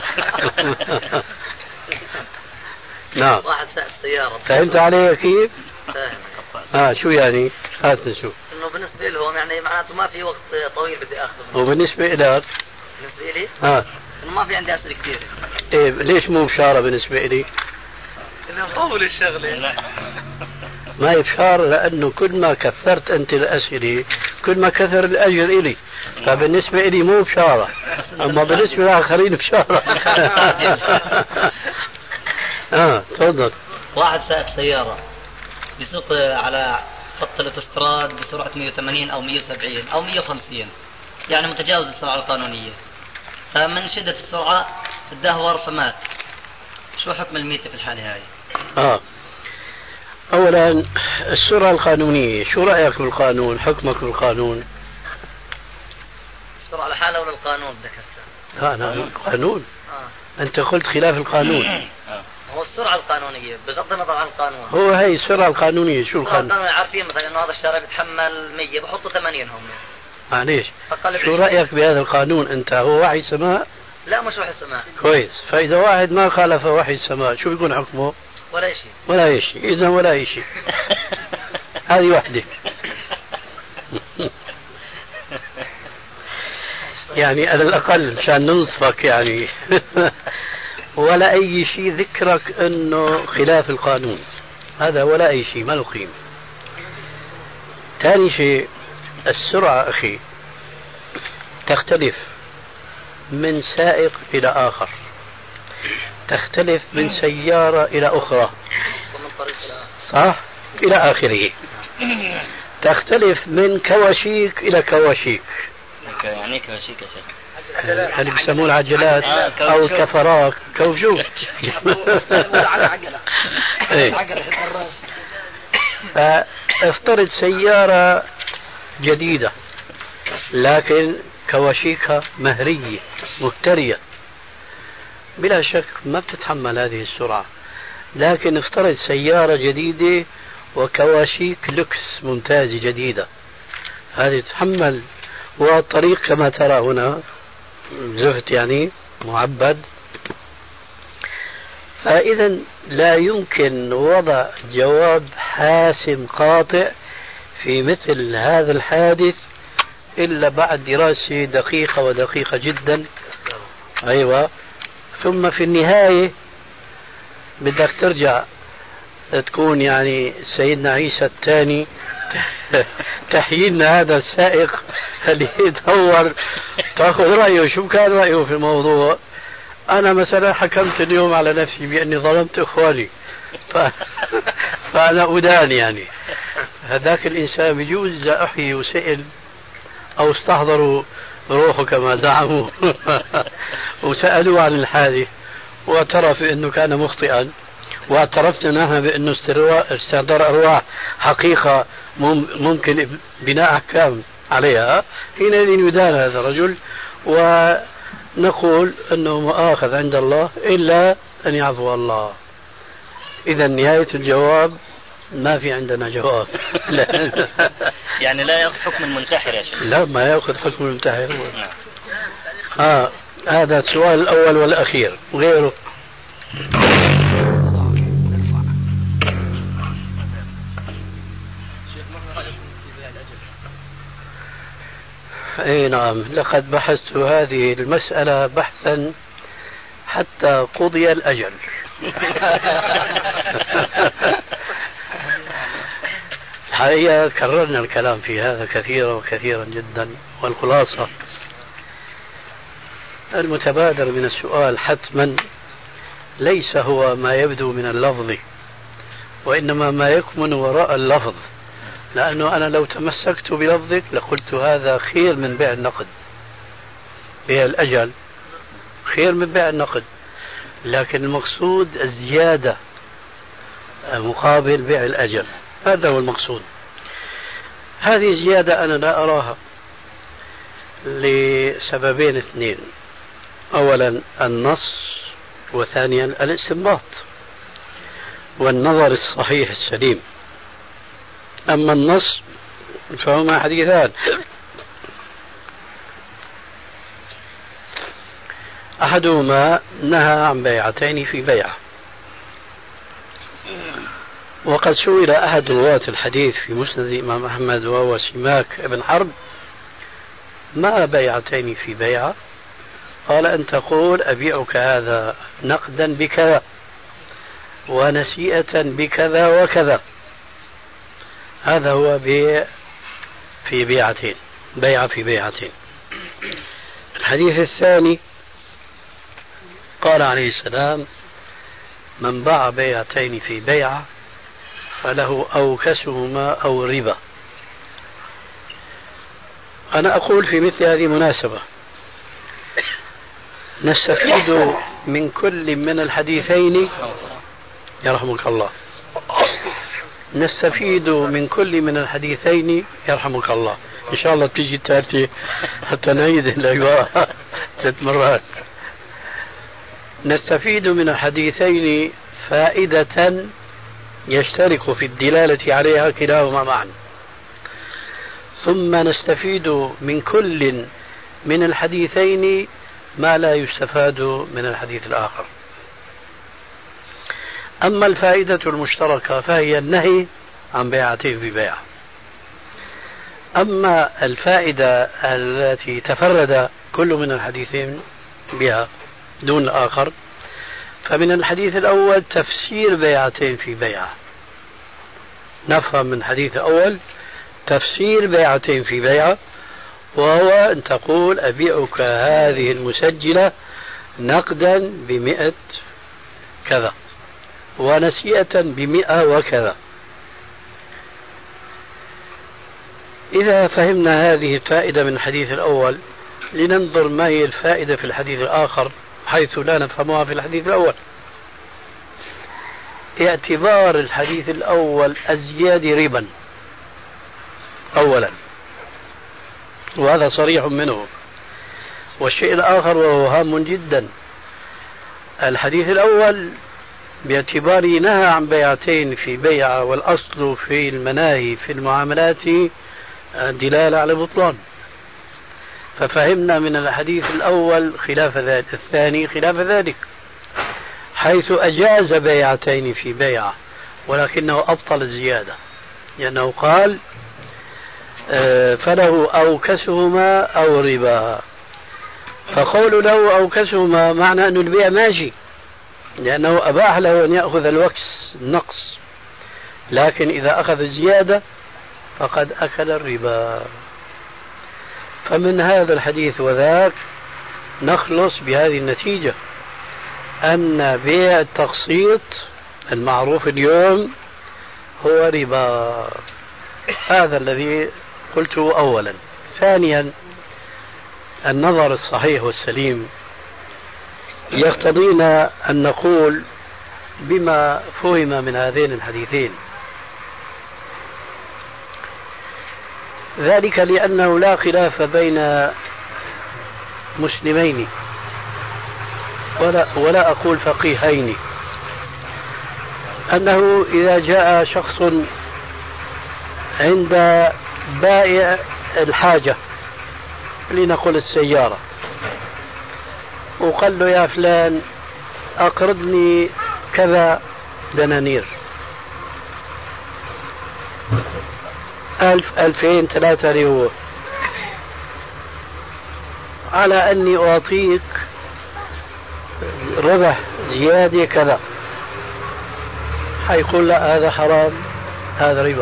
نعم. واحد سائق سيارة. فهمت علي كيف؟ فاهم. شو يعني؟ هات نشوف. انه بالنسبة لهم يعني معناته ما في وقت طويل بدي اخذه. وبالنسبة لك؟ بالنسبة لي؟ انه ما في عندي اسئلة كثير. إيه ليش مو بشارة بالنسبة لي؟ انه طول الشغلة. ما هي بشارة لأنه كل ما كثرت أنت الأسئلة كل ما كثر الأجر إلي، فبالنسبة لي مو بشارة، أما بالنسبة للآخرين بشارة. تفضل. واحد سائق سيارة بيسوق على خط الاوتوستراد بسرعة 180 أو 170 أو 150، يعني متجاوز السرعة القانونية، فمن شدة السرعة تدهور فمات. شو حكم الميتة في الحالة هاي؟ أولا السرعة القانونية، شو رأيك بالقانون؟ حكمك بالقانون؟ السرعة لحالها ولا القانون بدك هسه؟ لا القانون. أنت قلت خلاف القانون. هو السرعة القانونية بغض النظر عن القانون. هو هي السرعة القانونية. شو القانون؟ عارفين مثلا إنه هذا الشارع بيتحمل 100 بحطوا 80 هم. معليش شو رأيك بهذا القانون أنت؟ هو وحي السماء؟ لا مش وحي السماء. كويس. فإذا واحد ما خالف وحي السماء شو بيكون حكمه؟ ولا شيء. ولا شيء. إذا ولا شيء. هذه وحدة. يعني على الأقل مشان ننصفك يعني. ولا أي شيء ذكرك أنه خلاف القانون، هذا ولا أي شيء ما له قيمة. ثاني شيء السرعة أخي تختلف من سائق إلى آخر، تختلف من سيارة إلى أخرى، صح؟ إلى آخره. تختلف من كواشيك إلى كواشيك. يعني كواشيك يا شيخ؟ اللي بيسموه العجلات أو الكفرات كوشوك. فافترض سيارة جديدة لكن كواشيكها مهرية مفترية، بلا شك ما بتتحمل هذه السرعة. لكن افترض سيارة جديدة وكواشيك لوكس ممتازة جديدة، هذه تتحمل. والطريق كما ترى هنا زفت يعني معبد. فإذا لا يمكن وضع جواب حاسم قاطع في مثل هذا الحادث إلا بعد دراسة دقيقة ودقيقة جدا. أيوة. ثم في النهاية بدك ترجع تكون يعني سيدنا عيسى الثاني تحيينا هذا السائق اللي يدور تأخذ رأيه شو كان رأيه في الموضوع. أنا مثلا حكمت اليوم على نفسي بأني ظلمت إخواني فأنا أدان يعني. هذاك الإنسان بيجوز إذا أحيي وسئل أو استحضروا روحه كما زعموا وسألوا عن الحادث واعترف أنه كان مخطئا، واعترفت نحن بأنه استحضار أرواح حقيقة ممكن بناء أحكام عليها، حينئذ يدان هذا الرجل ونقول أنه مؤاخذ عند الله إلا أن يعفو الله. إذا نهاية الجواب ما في عندنا جواب. يعني لا يأخذ حكم المنتحر يا شيخ؟ لا ما يأخذ حكم المنتحر. هذا السؤال الأول والأخير. غيره اي نعم، لقد بحثت هذه المسألة بحثا حتى قضي الأجل. الحقيقة كررنا الكلام في هذا كثيرا وكثيرا جدا، والخلاصة المتبادر من السؤال حتما ليس هو ما يبدو من اللفظ، وإنما ما يكمن وراء اللفظ. لأنه أنا لو تمسكت بلفظك لقلت هذا خير من بيع النقد، بيع الأجل خير من بيع النقد، لكن المقصود الزيادة مقابل بيع الأجل، هذا هو المقصود. هذه زيادة أنا لا أراها لسببين اثنين: أولا النص، وثانيا الاستنباط والنظر الصحيح السليم. أما النص فهما حديثان. أحدهما نهى عن بيعتين في بيعة، وقد سئل أحد رواة الحديث في مسند الإمام أحمد وهو سماك بن حرب: ما بيعتين في بيعة؟ قال: أن تقول أبيعك هذا نقدا بكذا ونسيئة بكذا وكذا، هذا هو بيع في بيعتين، بيع في بيعتين. الحديث الثاني قال عليه السلام: من باع بيعتين في بيعة فله أوكسهما أو ربا. أنا أقول في مثل هذه المناسبة نستفيد من كل من الحديثين، يرحمك الله، نستفيد من كل من الحديثين يرحمك الله. إن شاء الله تيجي الثالثة حتى نعيد الأجواء 3 مرات. نستفيد من الحديثين فائدة يشترك في الدلالة عليها كلاهما معا، ثم نستفيد من كل من الحديثين ما لا يستفاد من الحديث الآخر. أما الفائدة المشتركة فهي النهي عن بيعتين في بيعة. أما الفائدة التي تفرد كل من الحديثين بها دون الآخر فمن الحديث الأول تفسير بيعتين في بيعة. نفهم من الحديث الأول تفسير بيعتين في بيعة، وهو أن تقول أبيعك هذه المسجلة نقدا 100 كذا ونسيئة 100 وكذا. إذا فهمنا هذه الفائدة من الحديث الأول لننظر ما هي الفائدة في الحديث الآخر حيث لا نفهمها في الحديث الأول. اعتبار الحديث الأول الزيادة ربا أولا، وهذا صريح منه. والشيء الآخر وهو هام جدا، الحديث الأول باعتباره نهى عن بيعتين في بيعة، والأصل في المناهي في المعاملات دلالة على بطلان، ففهمنا من الحديث الأول خلاف ذلك، الثاني خلاف ذلك، حيث أجاز بيعتين في بيعة ولكنه أبطل الزيادة، لأنه قال فله أوكسهما أو ربا. فقول له أوكسهما معنى أن البيع ماشي، لأنه أباح له أن يأخذ الوكس النقص، لكن إذا أخذ الزيادة فقد أكل الربا. فمن هذا الحديث وذاك نخلص بهذه النتيجة أن بيع التقسيط المعروف اليوم هو ربا. هذا الذي قلته أولا. ثانيا، النظر الصحيح والسليم يقتضينا أن نقول بما فهم من هذين الحديثين، ذلك لأنه لا خلاف بين مسلمين ولا أقول فقيهين أنه إذا جاء شخص عند بائع الحاجة لنقل السيارة وقال له يا فلان أقرضني كذا دنانير، 1000 2000 3 ريال، على أني أعطيك ربح زيادة كذا، حيقول لا هذا حرام هذا ربا.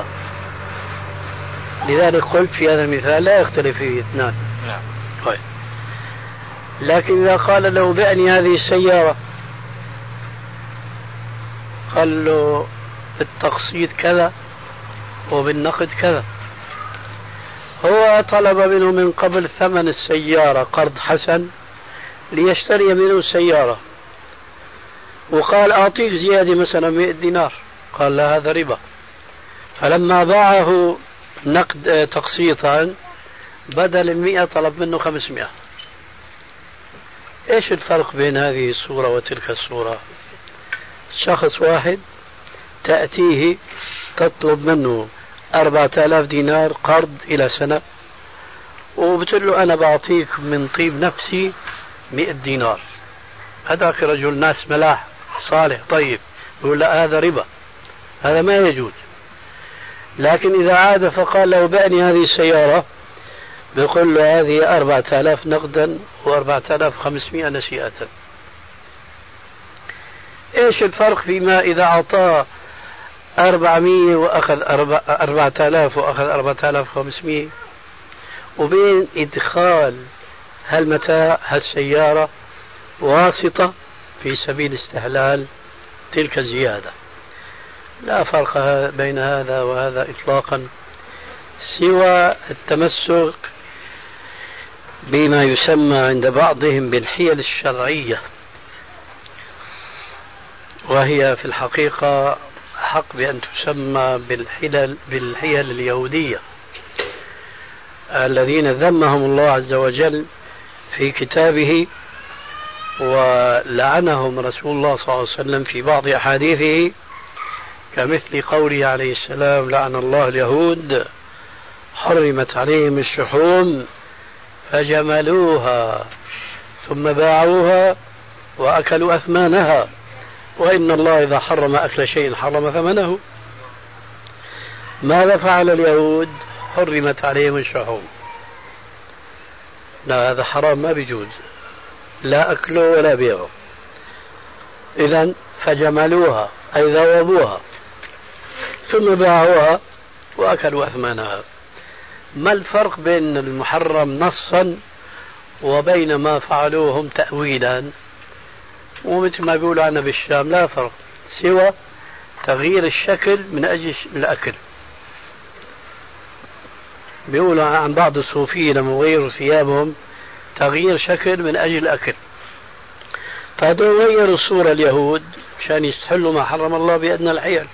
لذلك قلت في هذا المثال لا يختلف فيه اثنان. طيب. لكن إذا قال له بعني هذه السيارة، قال له بالتقسيط كذا وبالنقد كذا، هو طلب منه من قبل ثمن السيارة قرض حسن ليشتري منه السيارة، وقال أعطيك زيادة مثلا 100 دينار، قال لا هذا ربا. فلما باعه نقد تقسيطا بدل 100 طلب منه 500. ايش الفرق بين هذه الصورة وتلك الصورة؟ شخص واحد تأتيه تطلب منه 4,000 دينار قرض إلى سنة، وبتقول له أنا بعطيك من طيب نفسي 100 دينار. هذاك رجل ناس ملاح صالح طيب، يقول لا هذا ربا، هذا ما يجوز. لكن إذا عاد فقال له بأني هذه السيارة، بيقول له هذه 4,000 نقدا و4,500 نسيئة. ايش الفرق فيما إذا أعطاه 400 وأخذ 4,000 وأخذ 4,500 وبين إدخال هالمتاع هالسيارة واسطة في سبيل استهلال تلك الزيادة؟ لا فرق بين هذا وهذا إطلاقا، سوى التمسك بما يسمى عند بعضهم بالحيل الشرعية، وهي في الحقيقة حق بأن تسمى بالحيل اليهودية الذين ذمهم الله عز وجل في كتابه، ولعنهم رسول الله صلى الله عليه وسلم في بعض أحاديثه، كمثل قوله عليه السلام: لعن الله اليهود حرمت عليهم الشحوم فجملوها ثم باعوها وأكلوا أثمانها، وإن الله إذا حرم أكل شيء حرم ثمنه. ماذا فعل اليهود؟ حرمت عليهم الشحوم. لا، هذا حرام ما بيجوز، لا أكله ولا بيعه. إذن فجملوها أي ذوبوها ثم باعوها وأكلوا أثمانها. ما الفرق بين المحرم نصا وبين ما فعلوه هم تأويلا؟ ومثل ما بيقولوا عنا بالشام لا فرق سوى تغيير الشكل من أجل الأكل. بيقولوا عن بعض الصوفية لما غيروا ثيابهم تغيير شكل من أجل الأكل. فهذول غيروا الصورة اليهود عشان يستحلوا ما حرم الله بأدنى الحيل.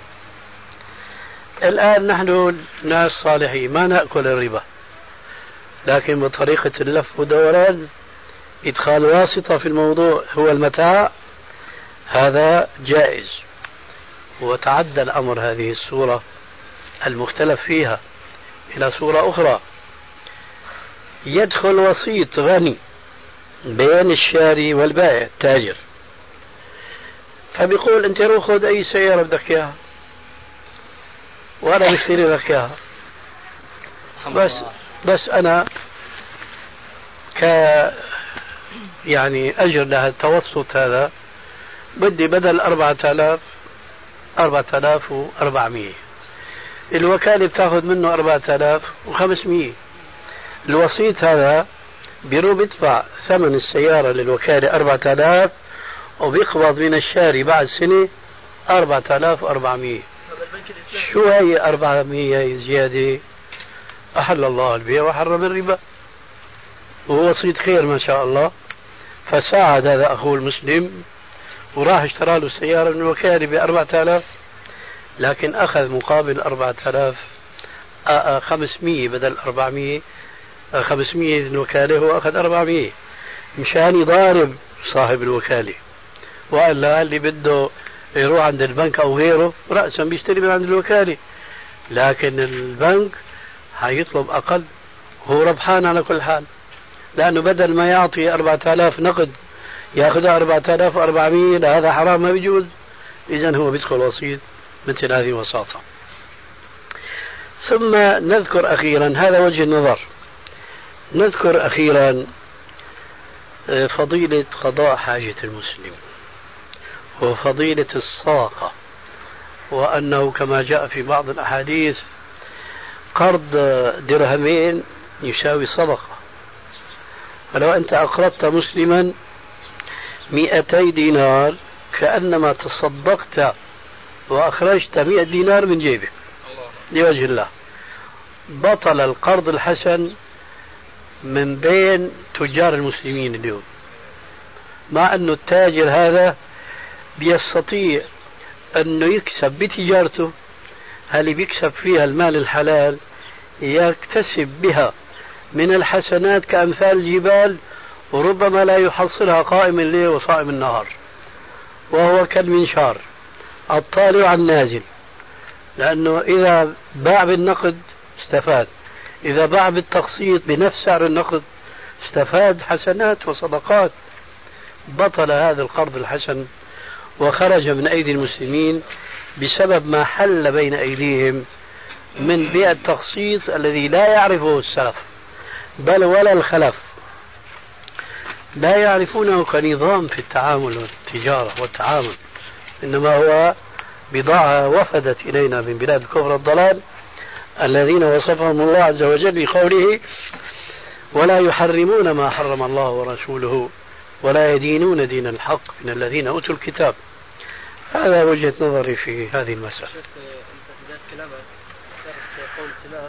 الآن نحن ناس صالحين ما نأكل الربا، لكن بطريقة اللف ودوران إدخال واسطة في الموضوع هو المتاع، هذا جائز. وتعدى الأمر هذه الصورة المختلف فيها إلى صورة أخرى، يدخل وسيط غني بين الشاري والبائع التاجر، فبيقول أنت روح خذ أي سيارة بدك إياها وأنا بشتري لك إياها، بس أنا يعني أجر لها التوسط هذا بدي بدل 4,000 4,400. الوكالة بتاخذ منه 4,500. الوسيط هذا بيدفع ثمن السيارة للوكالة 4,000 وبيقبض من الشاري بعد سنة 4,400. شو هي 400 زيادة؟ أحل الله البيع وحرم الربا، وهو وسيط خير ما شاء الله. فساعد هذا أخوه المسلم وراح اشترى له السيارة من الوكالة ب4,000، لكن أخذ مقابل 4,500 بدل 400. 500 الوكالة هو أخذ 400 مشان يضارب صاحب الوكالة، وقال اللي بده يروح عند البنك أو غيره رأسا بيشتري من عند الوكالة، لكن البنك هيطلب أقل، هو ربحان على كل حال، لأنه بدل ما يعطي 4,000 نقد يأخذ 4,400. لا، هذا حرام ما بيجوز. إذن هو بيدخل وسيط مثل هذه وساطة. ثم نذكر أخيرا، هذا وجه النظر، نذكر أخيرا فضيلة قضاء حاجة المسلم وفضيلة الصدقة، وأنه كما جاء في بعض الأحاديث قرض درهمين يساوي صدقة. فلو أنت أقرضت مسلما 200 دينار كأنما تصدقت وأخرجت 100 دينار من جيبك لوجه الله. بطل القرض الحسن من بين تجار المسلمين اليوم، مع أن التاجر هذا بيستطيع أنه يكسب بتجارته، هل بيكسب فيها المال الحلال يكتسب بها من الحسنات كأمثال الجبال، وربما لا يحصلها قائم الليل وصائم النهار، وهو كالمنشار الطالع النازل. لأنه إذا باع بالنقد استفاد، إذا باع بالتقسيط بنفس سعر النقد استفاد حسنات وصدقات. بطل هذا القرض الحسن وخرج من أيدي المسلمين بسبب ما حل بين أيديهم من بيع التقسيط الذي لا يعرفه السلف بل ولا الخلف، لا يعرفونه كنظام في التعامل والتجارة والتعامل، إنما هو بضاعة وفدت إلينا من بلاد الكفر والضلال الذين وصفهم الله عز وجل بقوله ولا يحرمون ما حرم الله ورسوله ولا يدينون دين الحق من الذين أوتوا الكتاب. هذا وجهة نظري في هذه المسألة. انت في بداية كلامك ذكرت قول السلاف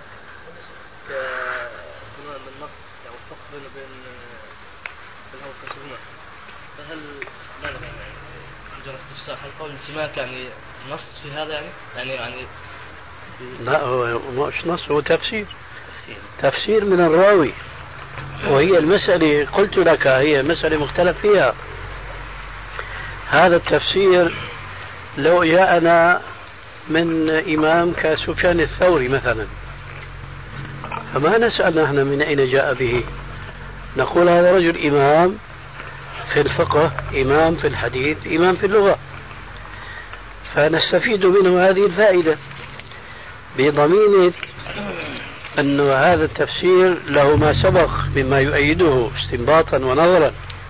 كنوع من النص يعني الفرق بينه وبين الهوى والكسومة، فهل ماذا مجرد استفسار هل قول السماك يعني نص في هذا يعني لا هو مش نص، هو تفسير من الراوي، وهي المسألة قلت لك هي مسألة مختلف فيها. هذا التفسير لو جاءنا من إمام كسفيان الثوري مثلا فما نسأل نحن من أين جاء به، نقول هذا رجل إمام في الفقه، إمام في الحديث، إمام في اللغة، فنستفيد منه هذه الفائدة بضمينة أن هذا التفسير له ما سبق مما يؤيده استنباطا ونظرا.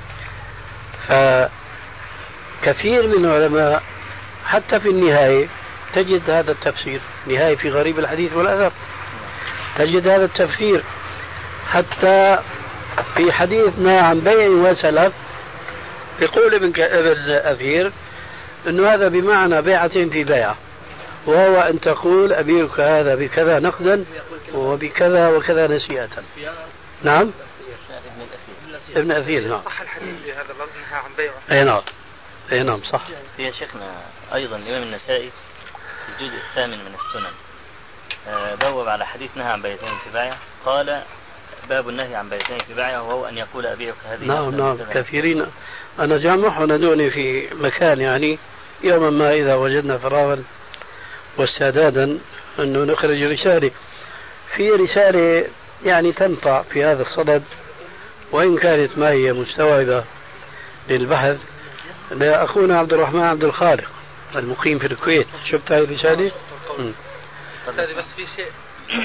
فكثير من العلماء حتى في النهاية تجد هذا التفسير، نهاية في غريب الحديث والأثر تجد هذا التفسير، حتى في حديثنا عن بيع وسلف يقول ابن أثير أنه هذا بمعنى بيعتين في بيعة، وهو أن تقول أبيعك هذا بكذا نقدا وبكذا وكذا نسيئة. نعم ابن أثير. نعم صح الحديث بهذا اللفظ نهى عن بيعه. أي نعم صح. يا شيخنا أيضا الإمام النسائي في الجزء الثامن من السنن بوب على حديث نهى عن بيعتين في بيعة، قال باب النهي عن بيعتين في بيعة وهو أن يقول أبيعك هذه. نعم كثيرين. أنا جامعه ندوني في مكان يعني يوما ما إذا وجدنا فراغا واستعدادا أنه نخرج رسالة، في رسالة يعني تنفع في هذا الصدد وإن كانت ما هي مستوعبة للبحث، لأخونا عبد الرحمن عبد الخالق المقيم في الكويت. شفت هذه الرسالة؟ هذه بس في شيء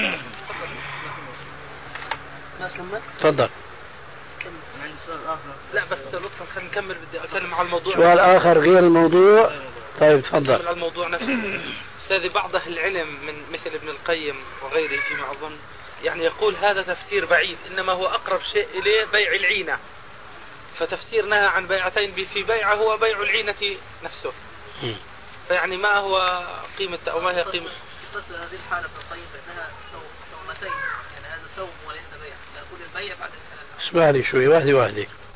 تفضل. لا بس لطفا خلينا نكمل، بدي أتكلم على الموضوع. سؤال آخر غير الموضوع. طيب تفضل. على الموضوع نفسه. أستاذي بعض أهل العلم من مثل ابن القيم وغيره فيما أظن يعني يقول هذا تفسير بعيد، إنما هو أقرب شيء إليه بيع العينة، فتفسير نهى عن بيعتين في بيعة هو بيع العينة نفسه. فيعني ما هو قيمة أو ما هي قيمة مثل هذه الحالة في القيم أنها صومتين، يعني هذا صوم وليس بيع، نقول البيع بعد الثلاثة. اسمع لي شوي واحدة